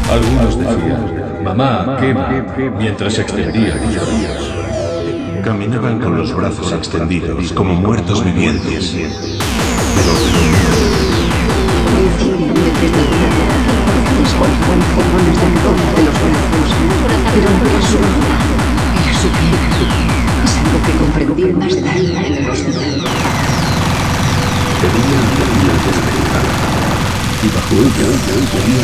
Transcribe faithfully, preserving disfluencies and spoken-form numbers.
Algunos decían, mamá, quema, mientras extendía los brazos. Caminaban con los brazos extendidos, como muertos vivientes. Pero de los brazos, pero no era su vida, era su piel. Es algo que comprendí más tarde en el hospital. Tenía la piel despejada, y bajo ella podía